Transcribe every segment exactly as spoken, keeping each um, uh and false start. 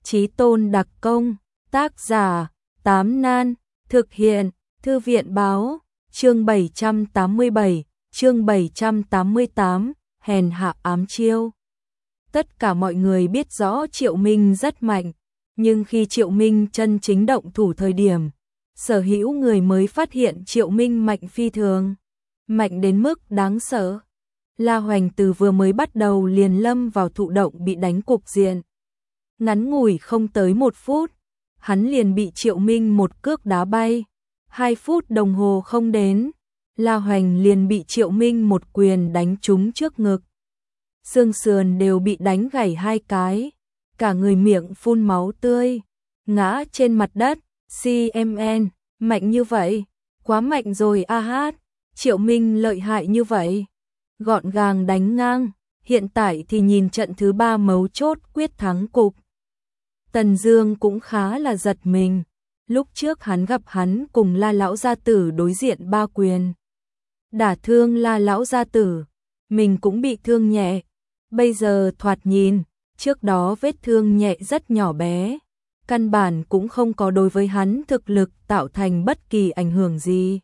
Chí tôn đặc công, tác giả, Tám Nan, thực hiện, Thư viện báo, chương bảy trăm tám mươi bảy, chương bảy trăm tám mươi tám, hèn hạ ám chiêu. Tất cả mọi người biết rõ Triệu Minh rất mạnh, nhưng khi Triệu Minh chân chính động thủ thời điểm, sở hữu người mới phát hiện Triệu Minh mạnh phi thường, mạnh đến mức đáng sợ. La Hoành từ vừa mới bắt đầu liền lâm vào thụ động bị đánh cục diện. Ngắn ngủi không tới một phút, hắn liền bị Triệu Minh một cước đá bay. Hai phút đồng hồ không đến, La Hoành liền bị Triệu Minh một quyền đánh trúng trước ngực. Xương sườn đều bị đánh gãy hai cái, cả người miệng phun máu tươi, ngã trên mặt đất. xê em en, mạnh như vậy, quá mạnh rồi a hát, Triệu Minh lợi hại như vậy, gọn gàng đánh ngang, hiện tại thì nhìn trận thứ ba mấu chốt quyết thắng cục. Tần Dương cũng khá là giật mình, lúc trước hắn gặp hắn cùng La lão gia tử đối diện ba quyền, đả thương La lão gia tử, mình cũng bị thương nhẹ, bây giờ thoạt nhìn, trước đó vết thương nhẹ rất nhỏ bé, căn bản cũng không có đối với hắn thực lực tạo thành bất kỳ ảnh hưởng gì.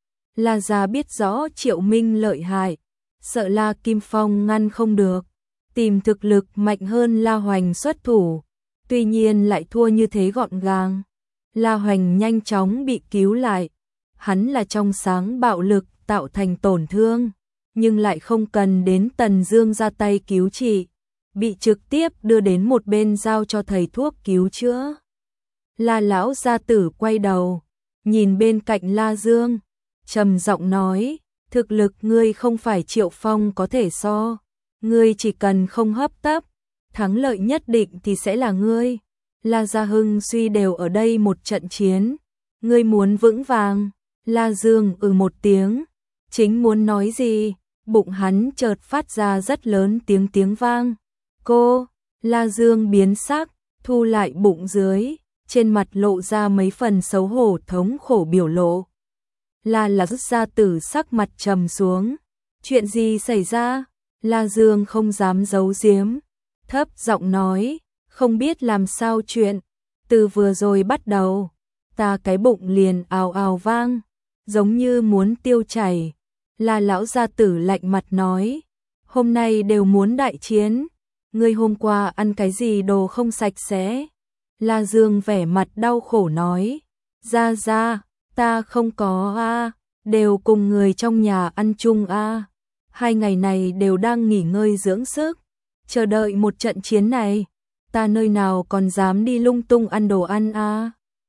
La gia biết rõ Triệu Minh lợi hại, sợ La Kim Phong ngăn không được, tìm thực lực mạnh hơn La Hoành xuất thủ, tuy nhiên lại thua như thế gọn gàng. La Hoành nhanh chóng bị cứu lại, hắn là trong sáng bạo lực tạo thành tổn thương, nhưng lại không cần đến Tần Dương ra tay cứu trị, bị trực tiếp đưa đến một bên giao cho thầy thuốc cứu chữa. La lão gia tử quay đầu, nhìn bên cạnh La Dương, trầm giọng nói, thực lực ngươi không phải Triệu Phong có thể so, ngươi chỉ cần không hấp tấp, thắng lợi nhất định thì sẽ là ngươi. La Gia Hưng suy đều ở đây một trận chiến, ngươi muốn vững vàng. La Dương ừ một tiếng, chính muốn nói gì, bụng hắn chợt phát ra rất lớn tiếng tiếng vang. Cô, La Dương biến sắc, thu lại bụng dưới, trên mặt lộ ra mấy phần xấu hổ thống khổ biểu lộ. La lão gia tử sắc mặt trầm xuống, chuyện gì xảy ra? La Dương không dám giấu giếm, thấp giọng nói, không biết làm sao chuyện, từ vừa rồi bắt đầu, ta cái bụng liền ào ào vang, giống như muốn tiêu chảy. La lão gia tử lạnh mặt nói, hôm nay đều muốn đại chiến, ngươi hôm qua ăn cái gì đồ không sạch sẽ? La Dương vẻ mặt đau khổ nói, ra ra, ta không có a, đều cùng người trong nhà ăn chung a, hai ngày này đều đang nghỉ ngơi dưỡng sức, chờ đợi một trận chiến này, ta nơi nào còn dám đi lung tung ăn đồ ăn a.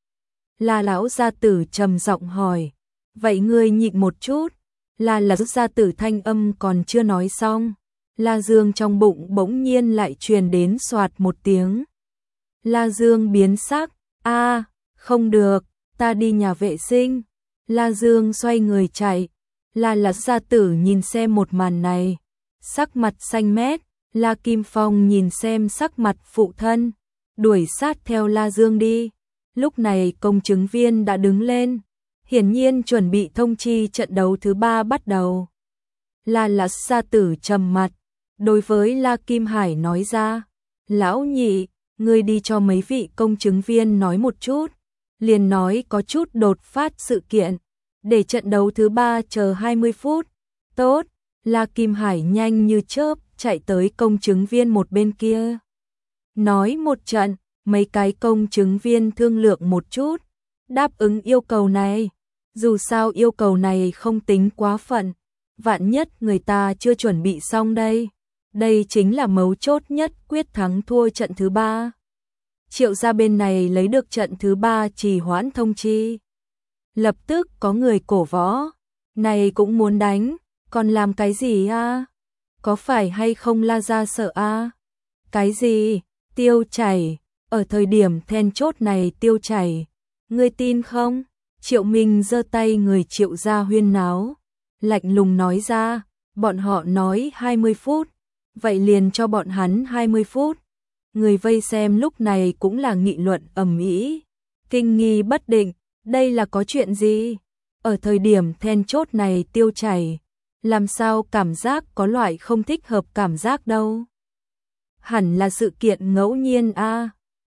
La lão gia tử trầm giọng hỏi, vậy ngươi nhịn một chút. La lão gia tử thanh âm còn chưa nói xong, La Dương trong bụng bỗng nhiên lại truyền đến xoạt một tiếng. La Dương biến sắc, a, không được, ta đi nhà vệ sinh. La Dương xoay người chạy. La lão gia tử nhìn xem một màn này, sắc mặt xanh mét. La Kim Phong nhìn xem sắc mặt phụ thân, đuổi sát theo La Dương đi. Lúc này công chứng viên đã đứng lên, hiển nhiên chuẩn bị thông chi trận đấu thứ ba bắt đầu. La lão gia tử trầm mặt, đối với La Kim Hải nói ra, lão nhị, ngươi đi cho mấy vị công chứng viên nói một chút, liền nói có chút đột phát sự kiện, để trận đấu thứ ba chờ hai mươi phút. Tốt. La Kim Hải nhanh như chớp chạy tới công chứng viên một bên kia. Nói một trận, mấy cái công chứng viên thương lượng một chút, đáp ứng yêu cầu này. Dù sao yêu cầu này không tính quá phận, vạn nhất người ta chưa chuẩn bị xong đây. Đây chính là mấu chốt nhất quyết thắng thua trận thứ ba. Triệu gia bên này lấy được trận thứ ba trì hoãn thông chi. Lập tức có người cổ võ, này cũng muốn đánh, còn làm cái gì a? Có phải hay không La gia sợ a? Cái gì? Tiêu chảy, ở thời điểm then chốt này tiêu chảy, ngươi tin không? Triệu Minh giơ tay người Triệu gia huyên náo, lạnh lùng nói ra, bọn họ nói hai mươi phút, vậy liền cho bọn hắn hai mươi phút. Người vây xem lúc này cũng là nghị luận ầm ĩ, kinh nghi bất định, đây là có chuyện gì? Ở thời điểm then chốt này tiêu chảy, làm sao cảm giác có loại không thích hợp cảm giác đâu? Hẳn là sự kiện ngẫu nhiên a.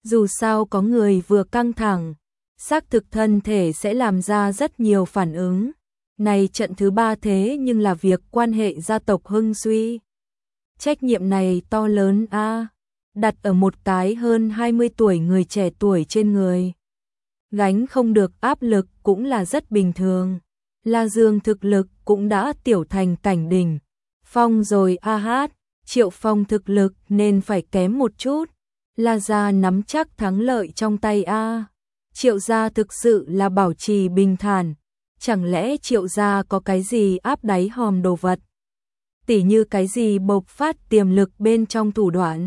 Dù sao có người vừa căng thẳng, xác thực thân thể sẽ làm ra rất nhiều phản ứng. Này trận thứ ba thế nhưng là việc quan hệ gia tộc hưng suy. Trách nhiệm này to lớn a, đặt ở một cái hơn hai mươi tuổi người trẻ tuổi trên người. Gánh không được áp lực cũng là rất bình thường. La Dương thực lực cũng đã tiểu thành cảnh đỉnh. Phong rồi a hát, Triệu Phong thực lực nên phải kém một chút. La gia nắm chắc thắng lợi trong tay a. Triệu gia thực sự là bảo trì bình thản. Chẳng lẽ Triệu gia có cái gì áp đáy hòm đồ vật? Tỉ như cái gì bộc phát tiềm lực bên trong thủ đoạn?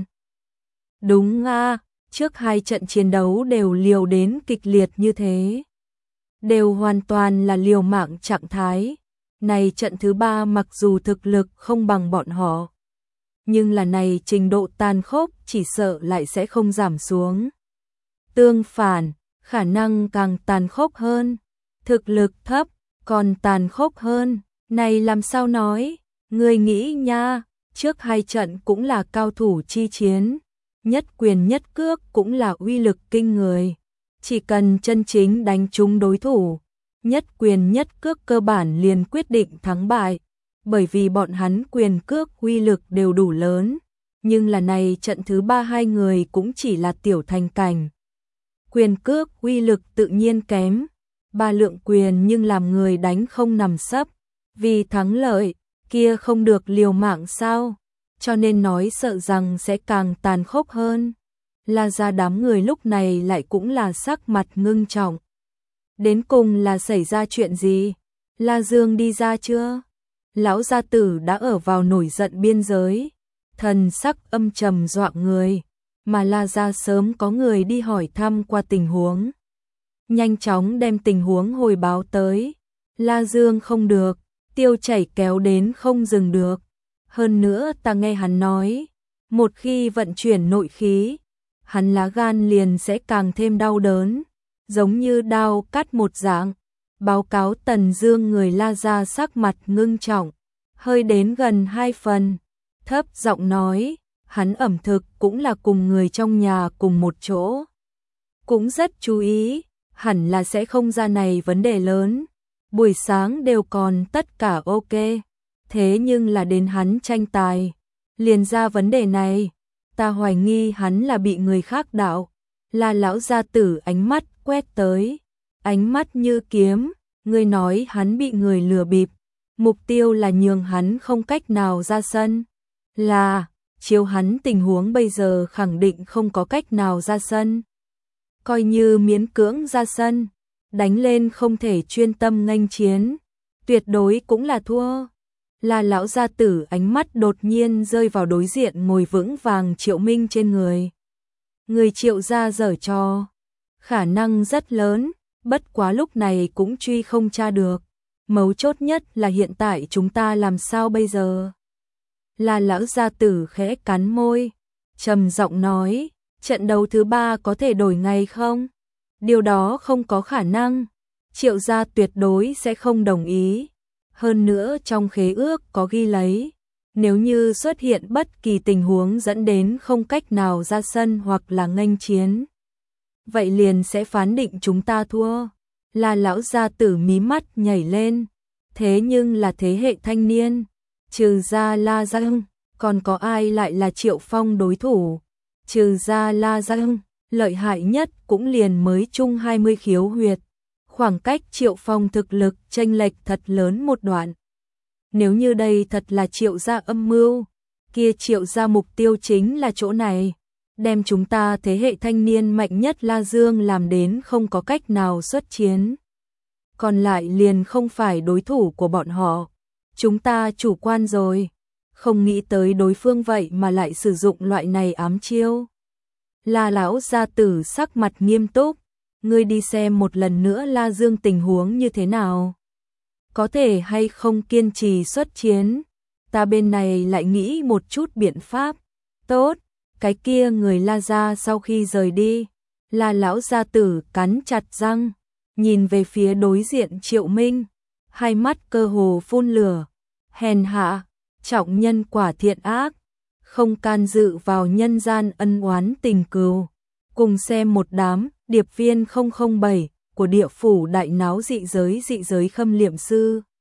Đúng a, trước hai trận chiến đấu đều liều đến kịch liệt như thế. Đều hoàn toàn là liều mạng trạng thái. Này trận thứ ba mặc dù thực lực không bằng bọn họ, nhưng là này trình độ tàn khốc chỉ sợ lại sẽ không giảm xuống. Tương phản, khả năng càng tàn khốc hơn. Thực lực thấp, còn tàn khốc hơn. Này làm sao nói? Người nghĩ nha, trước hai trận cũng là cao thủ chi chiến. Nhất quyền nhất cước cũng là uy lực kinh người. Chỉ cần chân chính đánh trúng đối thủ, nhất quyền nhất cước cơ bản liền quyết định thắng bại. Bởi vì bọn hắn quyền cước uy lực đều đủ lớn. Nhưng là này trận thứ ba hai người cũng chỉ là tiểu thành cảnh. Quyền cước uy lực tự nhiên kém. Ba lượng quyền nhưng làm người đánh không nằm sấp. Vì thắng lợi, kia không được liều mạng sao? Cho nên nói sợ rằng sẽ càng tàn khốc hơn. La gia đám người lúc này lại cũng là sắc mặt ngưng trọng. Đến cùng là xảy ra chuyện gì? La Dương đi ra chưa? Lão gia tử đã ở vào nổi giận biên giới. Thần sắc âm trầm dọa người. Mà La gia sớm có người đi hỏi thăm qua tình huống. Nhanh chóng đem tình huống hồi báo tới. La Dương không được, tiêu chảy kéo đến không dừng được. Hơn nữa ta nghe hắn nói, một khi vận chuyển nội khí, hắn lá gan liền sẽ càng thêm đau đớn, giống như đao cắt một dạng. Báo cáo Tần Dương người La gia sắc mặt ngưng trọng, hơi đến gần hai phần, thấp giọng nói, hắn ẩm thực cũng là cùng người trong nhà cùng một chỗ. Cũng rất chú ý, hẳn là sẽ không ra này vấn đề lớn. Buổi sáng đều còn tất cả ok, thế nhưng là đến hắn tranh tài, liền ra vấn đề này. Ta hoài nghi hắn là bị người khác đạo. La lão gia tử ánh mắt quét tới, ánh mắt như kiếm, ngươi nói hắn bị người lừa bịp, mục tiêu là nhường hắn không cách nào ra sân. Là, chiếu hắn tình huống bây giờ khẳng định không có cách nào ra sân. Coi như miễn cưỡng ra sân, đánh lên không thể chuyên tâm nghênh chiến, tuyệt đối cũng là thua. Là lão gia tử ánh mắt đột nhiên rơi vào đối diện ngồi vững vàng Triệu Minh trên người. Người Triệu gia giở trò, khả năng rất lớn, bất quá lúc này cũng truy không tra được. Mấu chốt nhất là hiện tại chúng ta làm sao bây giờ? Là lão gia tử khẽ cắn môi, trầm giọng nói, trận đấu thứ ba có thể đổi ngày không? Điều đó không có khả năng, Triệu gia tuyệt đối sẽ không đồng ý. Hơn nữa trong khế ước có ghi lấy, nếu như xuất hiện bất kỳ tình huống dẫn đến không cách nào ra sân hoặc là nghênh chiến, vậy liền sẽ phán định chúng ta thua. Là lão gia tử mí mắt nhảy lên, thế nhưng là thế hệ thanh niên, trừ ra La Giang, còn có ai lại là Triệu Phong đối thủ? Trừ ra La Giang, lợi hại nhất cũng liền mới chung hai mươi khiếu huyệt. Khoảng cách Triệu Phong thực lực chênh lệch thật lớn một đoạn. Nếu như đây thật là Triệu gia âm mưu, kia Triệu gia mục tiêu chính là chỗ này, đem chúng ta thế hệ thanh niên mạnh nhất La Dương làm đến không có cách nào xuất chiến. Còn lại liền không phải đối thủ của bọn họ. Chúng ta chủ quan rồi, không nghĩ tới đối phương vậy mà lại sử dụng loại này ám chiêu. La lão gia tử sắc mặt nghiêm túc, ngươi đi xem một lần nữa La Dương tình huống như thế nào. Có thể hay không kiên trì xuất chiến, ta bên này lại nghĩ một chút biện pháp. Tốt, cái kia người La gia sau khi rời đi, La lão gia tử cắn chặt răng, nhìn về phía đối diện Triệu Minh, hai mắt cơ hồ phun lửa, hèn hạ, trọng nhân quả thiện ác, không can dự vào nhân gian ân oán tình cừu. Cùng xem một đám điệp viên không không bảy của địa phủ đại náo dị giới dị giới khâm liệm sư.